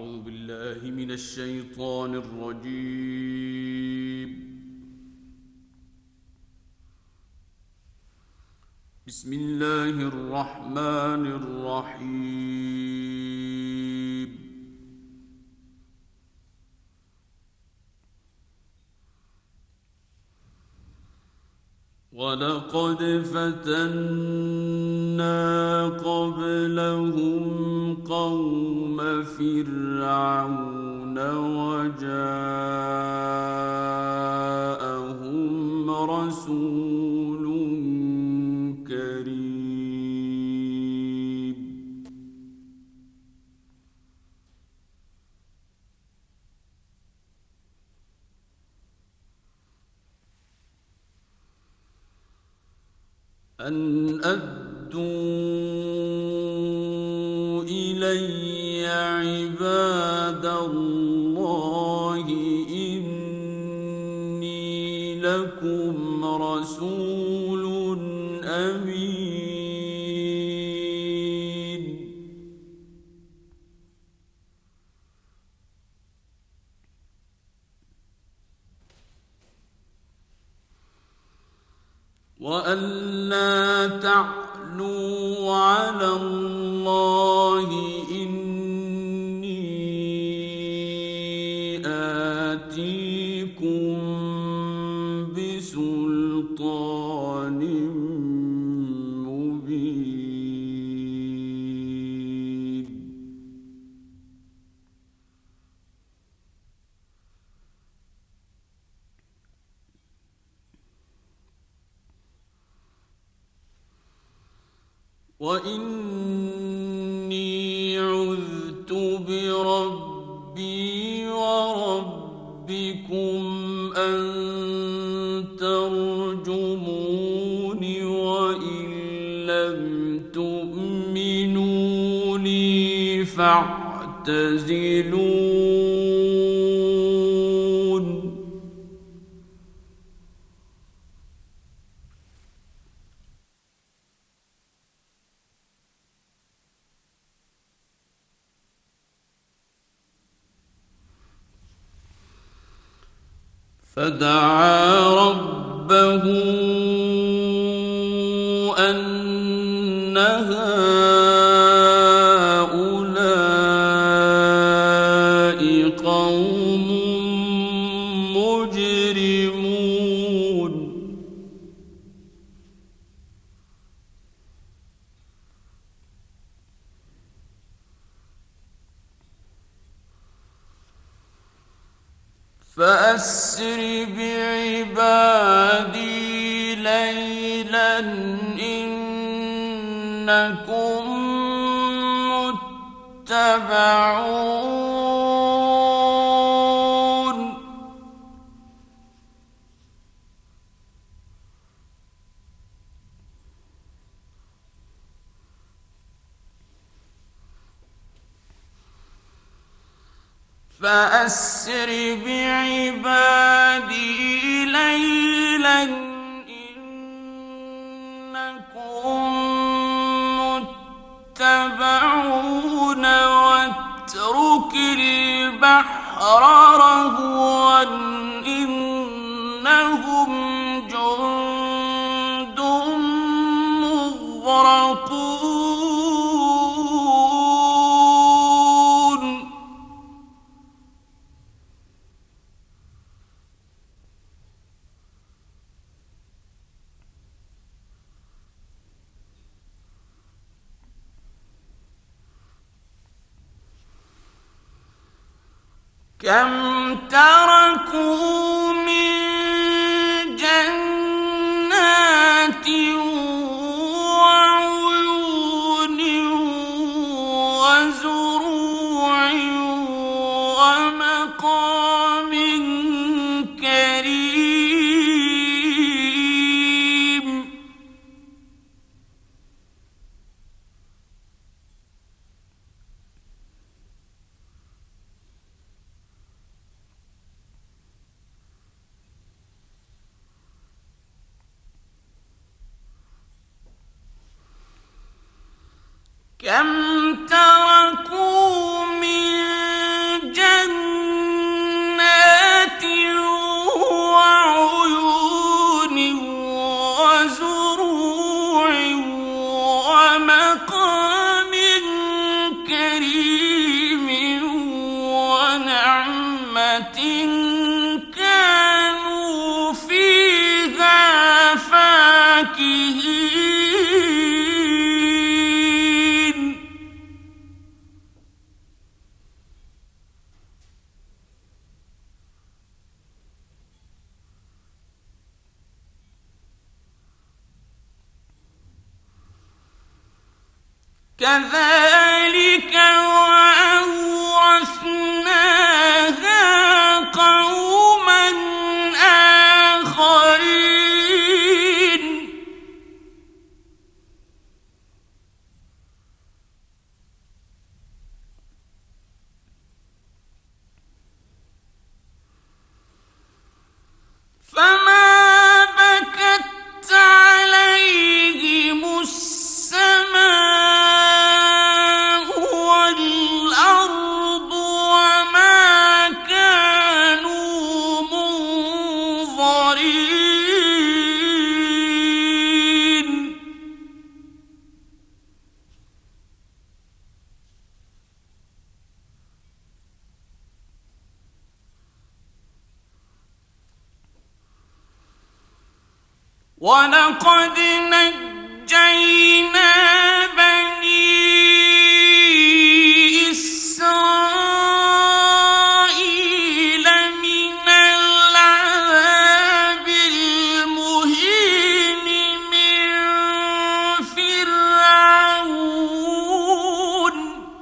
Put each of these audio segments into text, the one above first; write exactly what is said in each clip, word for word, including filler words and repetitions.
أعوذ بالله من الشيطان الرجيم. بسم الله الرحمن الرحيم. ولقد فتنا قبلهم قوم فرعون وجاءهم رسول كريم. أن أدوا إلي عباد الله إني لكم رسول أمين. وأن لا تعلوا على الله إني آتيكم بسلطان مبين. وإني عذت بربي وربكم أن ترجمون وإن لم تؤمنوا لي فاعتزلون. فدعا ربه أن هؤلاء قوم مجرمون. فأسر بعبادي ليلا إنكم متبعون. فأسر بعبادي ليلا إنكم متبعون واترك البحر رهوا إنهم جند مغرقون. كم تركوا من جنات وعيون وزروع ومقام كريم. كم تركوا من كذلك وأورثناها قوما آخرين. فما بكت عليهم السماء والأرض وما كانوا منظرين. ولقد نجينا بني إسرائيل من العذاب المهين من فرعون.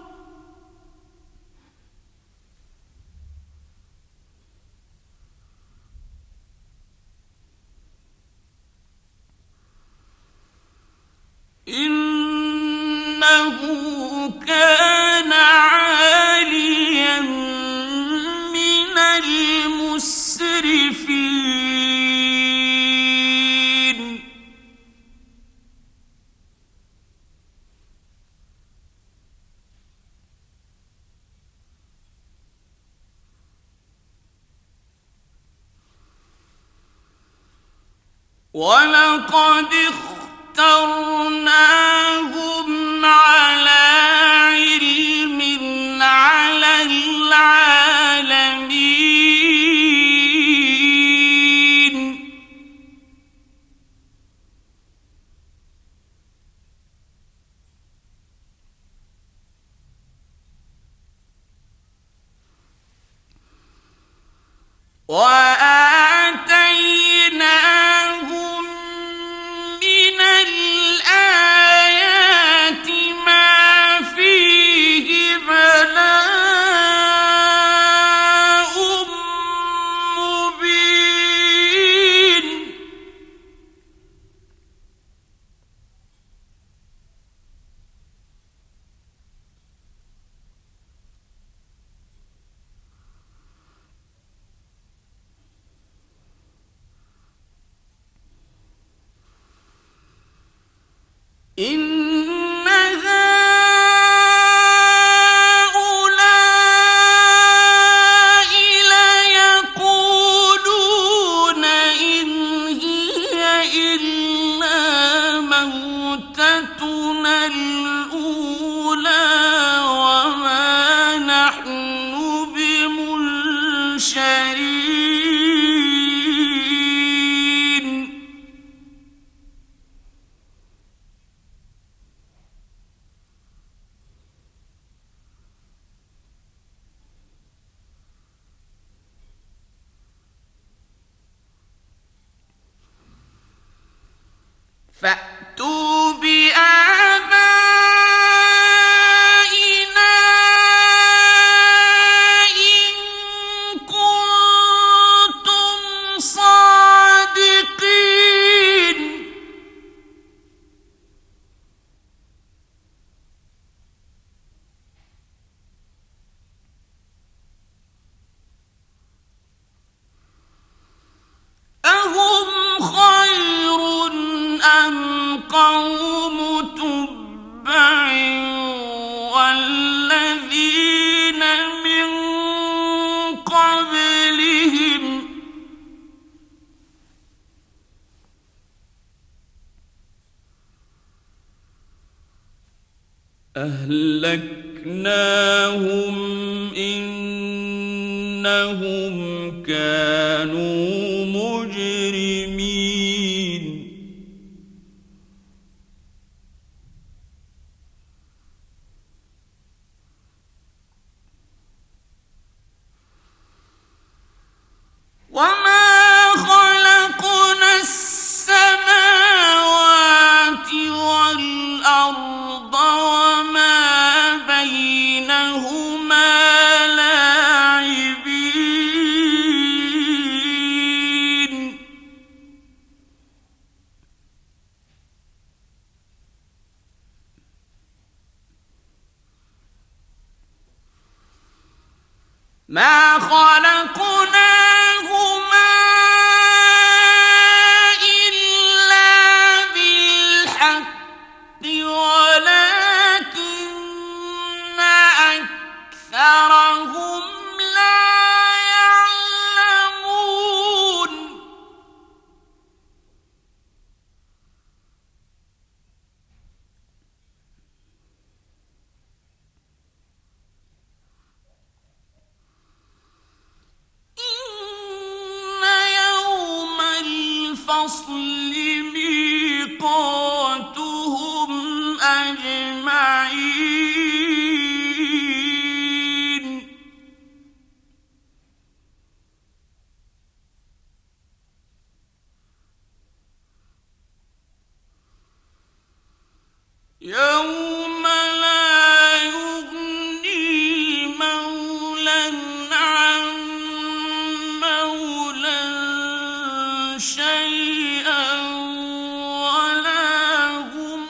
إنه كان عاليا من المسرفين. ولقد اخترناهم على علم على العالمين. وآتيناهم من الآيات ما فيه بلاء مبين. إن هؤلاء ليقولون إن هي إلا موتتنا الأولى وما نحن بمنشرين. فأتوا بآبائنا إن كنتم صادقين. أهم خير أم قوم تبع والذين من قبلهم أهلكناهم إنهم كانوا مجرمين. وما خلقنا السماوات والأرض وما ما خلقناهما إلا بالحق ولكن أكثرهم لا يعلمون إن يوم الفصل ميقاتهم أجمعين يوم لا يغني مولى عن مولى شيئا ولا هم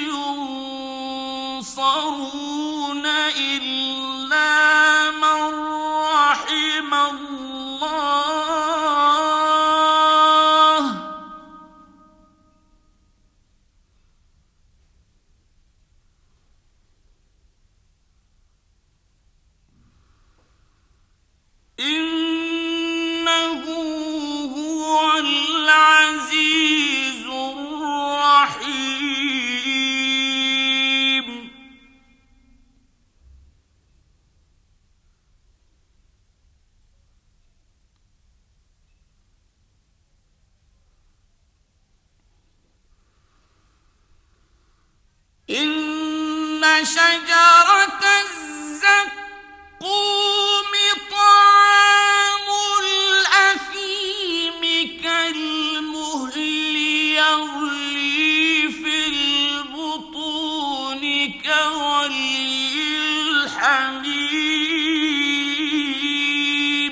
ينصرون إلا من رحم الله إنه هو العزيز الرحيم إن شجرة الزقوم طعام الأثيم كالمهل يغلي في البطون كغلي الحميم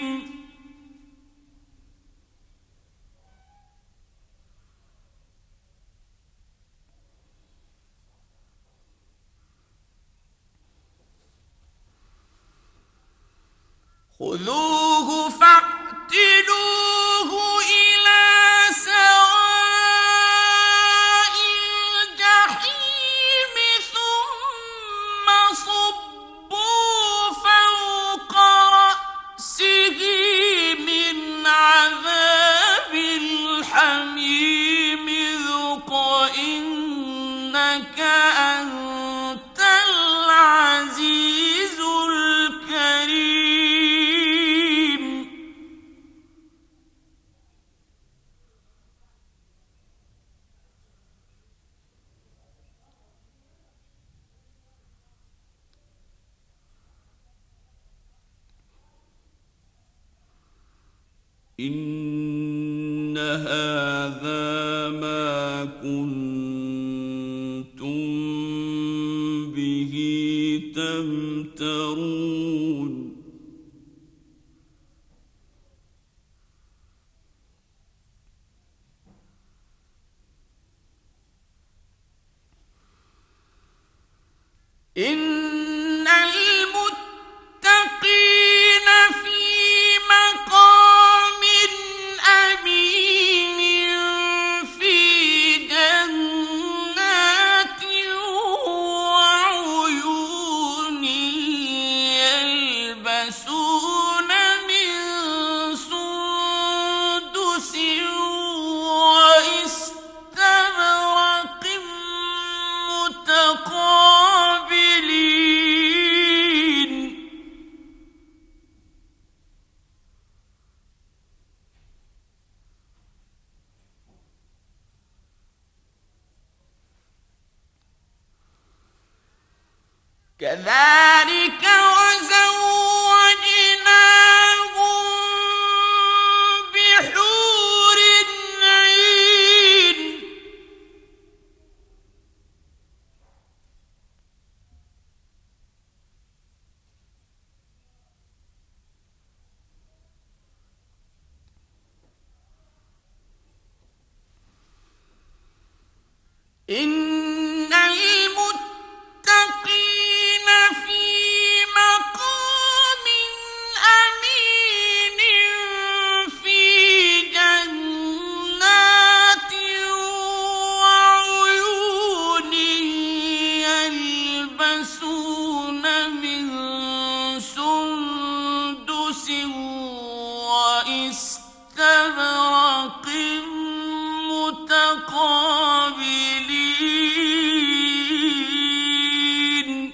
خذوه فاعتلوه إلى سواء الجحيم ثم صبوا فوق رأسه من عذاب الحميم ذق إنك أنت العزيز الكريم إن هذا ما كنتم به تمترون إن المتقين في مقام أمين في جنات وعيون يلبسون من سندس واستبرق متقابلين كذلك وزوجناهم بحور عين إن المتقين في مقام أمين واستبرق متقابلين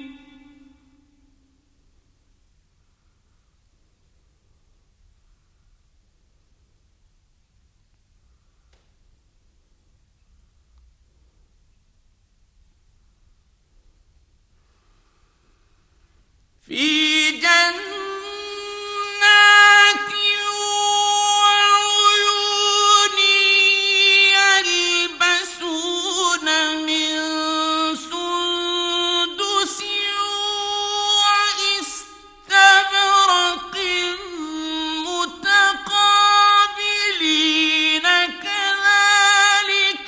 في جنات وعيون يلبسون من سندس واستبرق متقابلين كذلك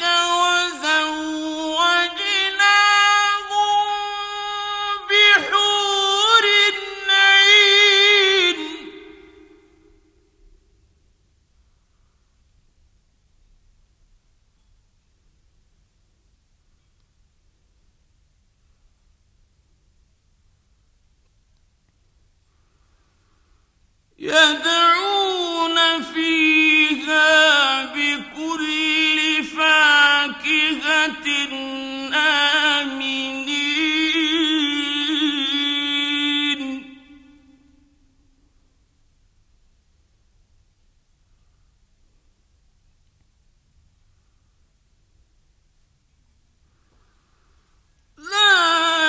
وزوجناهم بحور عين يدعون فيها بكل فاكهة آمنين لا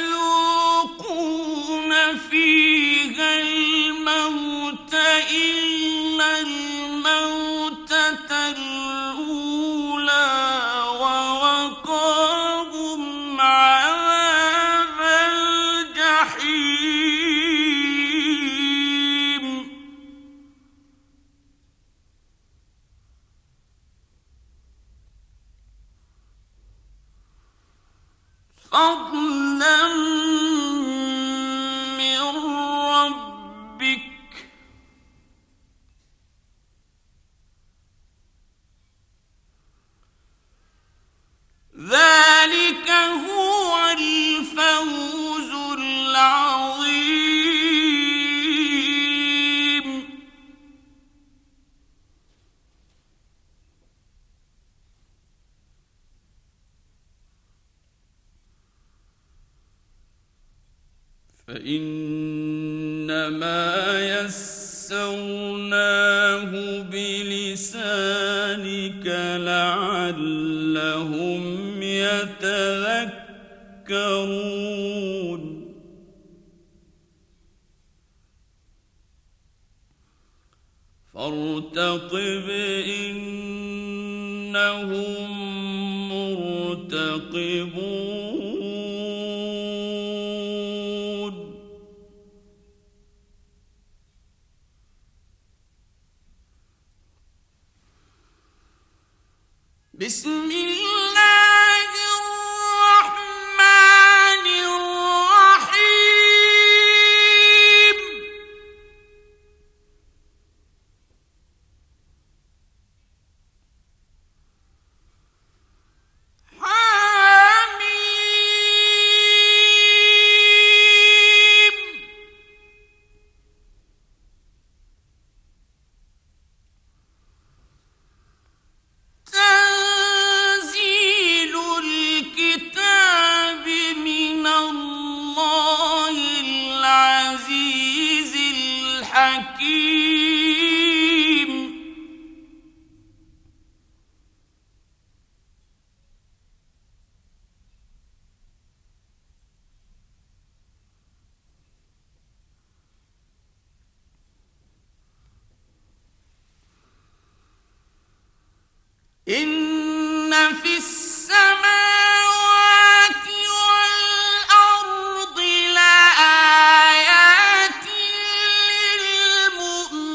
يذوقون فيها الموت إلا الموتة الأولى ووقاهم عذاب الجحيم فضلا من ربك ذلك هو الفوز العظيم فإنما يسرناه بلسانك لعلهم يتذكرون فارتقب إنهم مرتقبون بسم الله الرحمن الرحيم حميم تنزيل الكتاب من الله العزيز الحكيم إن في السماوات والأرض لآيات للمؤمنين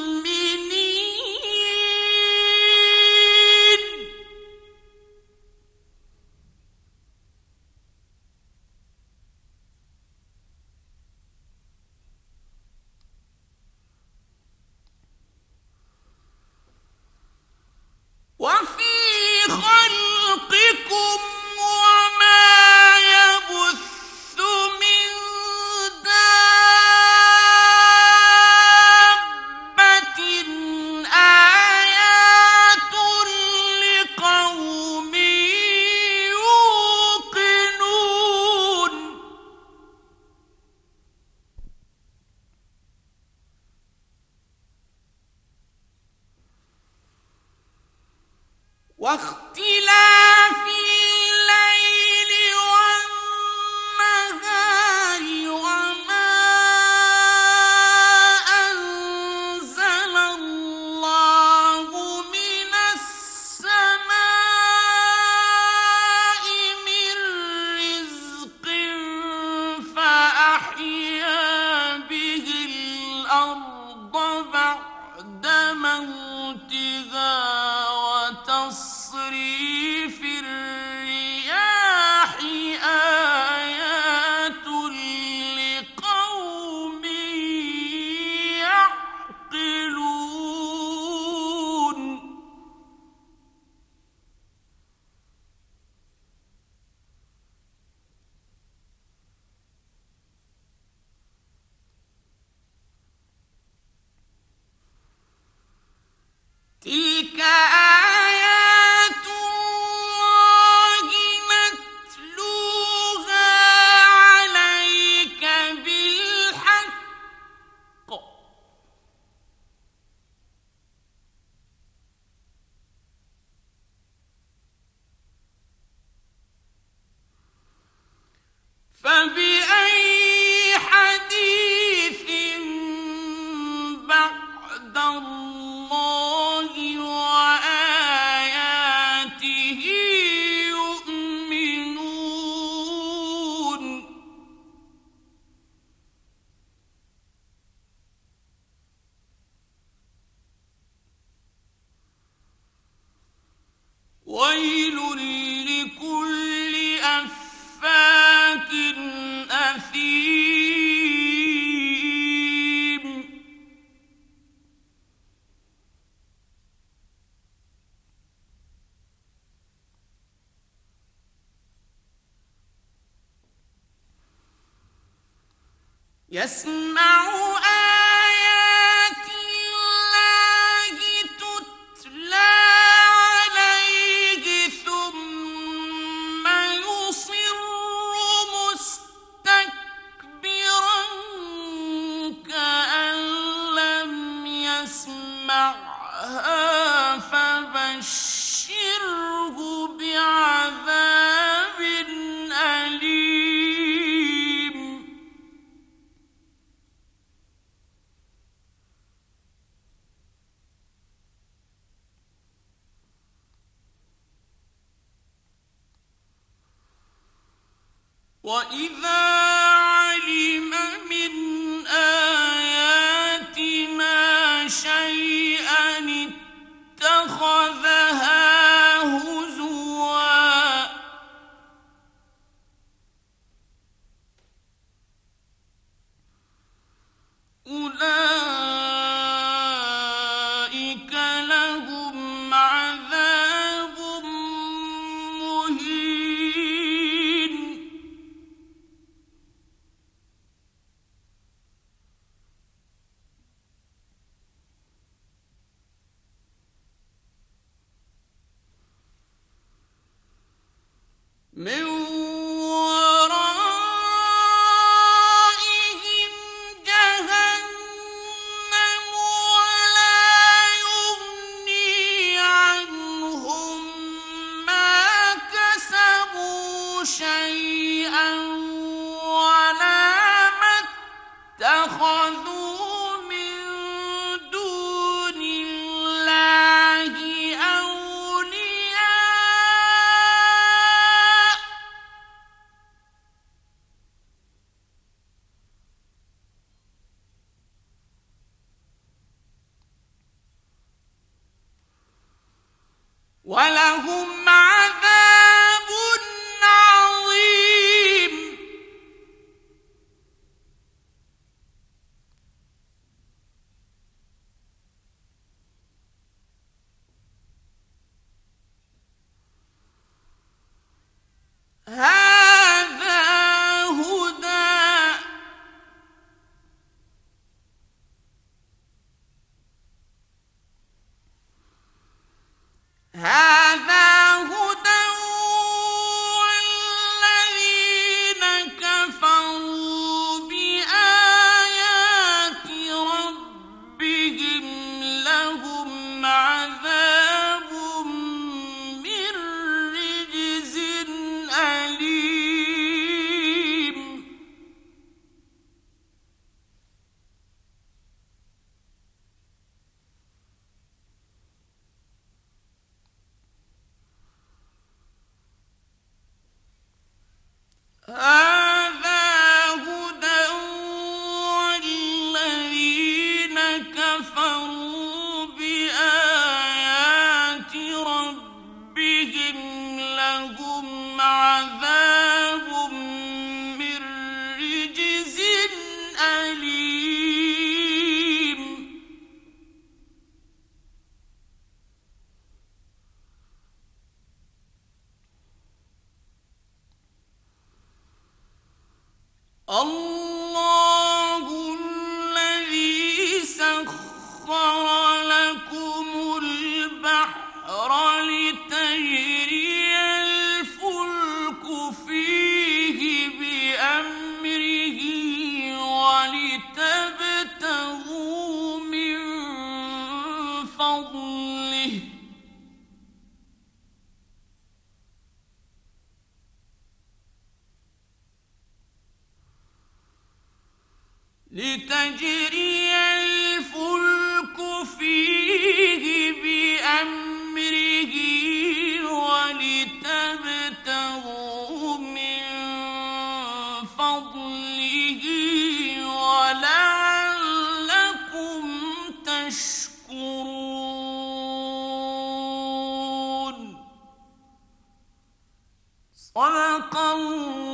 واختلاف الليل والنهار وما أنزل الله من السماء من رزق فأحيا به الأرض بعد موتها وتصريف الرياح آيات لقوم يعقلون. تلك آيات الله نتلوها عليك بالحق فبأي حديث بعد الله وآياته يؤمنون. ويل لكل أفاك أثيم. يسمع آيات الله تتلى عليه ثم يصر مستكبرا كأن لم يسمعها فبشره بعذاب أليم. وإذا علم من آياتنا شيئا اتخذها هزوا. أولئك لهم عذاب مهين. من ورائهم جهنم ولا يغني عنهم ما كسبوا شيئا ولا ما اتخذوا من دون الله أولياء ولهم عذاب عظيم. هذا هدى هذا وسخر لكم البحر لتجري الفلك فيه بأمره ولتبتغوا من فضله لتجري الفلك فيه بأمره ولتبتغوا من فضله ولعلكم تشكرون. صدق الله